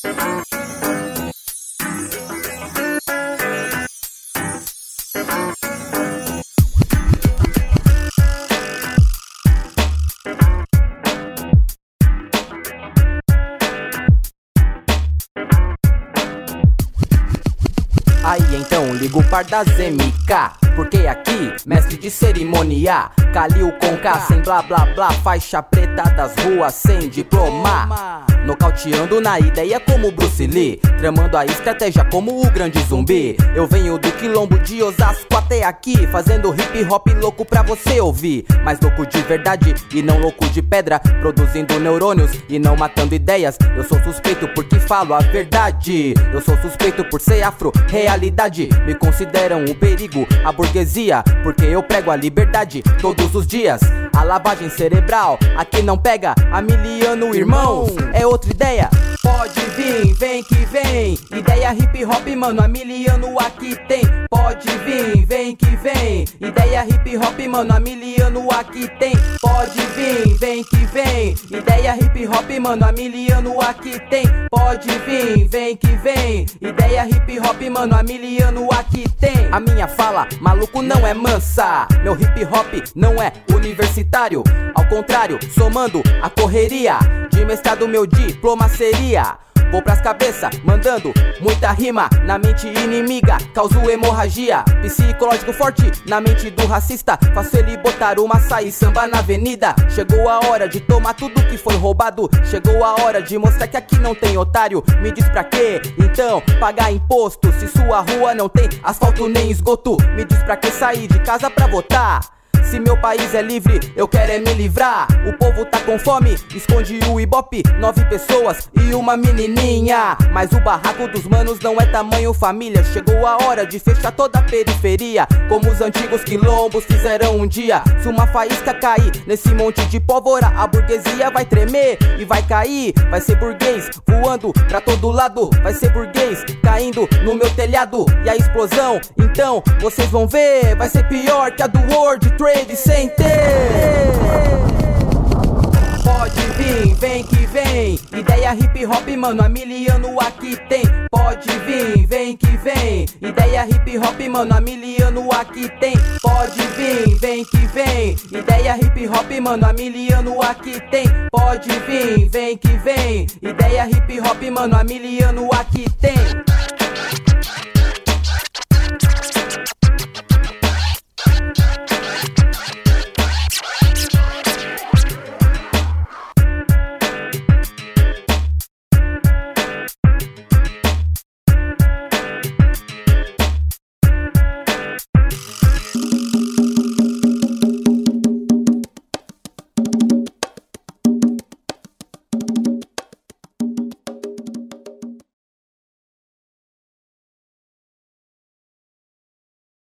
Aí então liga o par das MK, porque aqui, mestre de cerimônia, Kalil com K, sem blá blá blá, faixa preta das ruas sem diploma, nocauteando na ideia como Bruce Lee, tramando a estratégia como o grande zumbi. Eu venho do quilombo de Osasco até aqui, fazendo hip hop louco pra você ouvir, mas louco de verdade e não louco de pedra, produzindo neurônios e não matando ideias. Eu sou suspeito porque falo a verdade, eu sou suspeito por ser afro, realidade. Me consideram um perigo, a burguesia, porque eu prego a liberdade todos os dias. A lavagem cerebral aqui não pega, Amiliano irmão, é outra ideia. Pode vir, vem que vem, ideia hip hop, mano, Amiliano aqui tem. Pode vir, vem que vem, ideia hip hop, mano, Amiliano aqui tem. Pode vir, vem que vem, ideia hip hop, mano, Amiliano aqui tem. Pode vir, vem que vem, ideia hip hop, mano, Amiliano aqui tem. A minha fala, maluco, não é mansa, meu hip hop não é universitário, ao contrário, somando a correria de mestrado, meu diploma seria. Vou pras cabeças, mandando muita rima na mente inimiga, causo hemorragia, psicológico forte na mente do racista, faço ele botar uma saia e samba na avenida. Chegou a hora de tomar tudo que foi roubado, chegou a hora de mostrar que aqui não tem otário. Me diz pra quê, então, pagar imposto, se sua rua não tem asfalto nem esgoto? Me diz pra que sair de casa pra votar? Se meu país é livre, eu quero é me livrar. O povo tá com fome, esconde o ibope, 9 pessoas e uma menininha. Mas o barraco dos manos não é tamanho família. Chegou a hora de fechar toda a periferia, como os antigos quilombos fizeram um dia. Se uma faísca cair nesse monte de pólvora, a burguesia vai tremer e vai cair. Vai ser burguês voando pra todo lado, vai ser burguês caindo no meu telhado. E a explosão, então, vocês vão ver, vai ser pior que a do World Trade Center. Pode vir, vem que vem, ideia hip hop, mano, Amiliano aqui tem. Pode vir, vem que vem, ideia hip hop, mano, Amiliano aqui tem. Pode vir, vem que vem, ideia hip hop, mano, Amiliano aqui tem. Pode vir, vem que vem, ideia hip hop, mano, Amiliano aqui tem.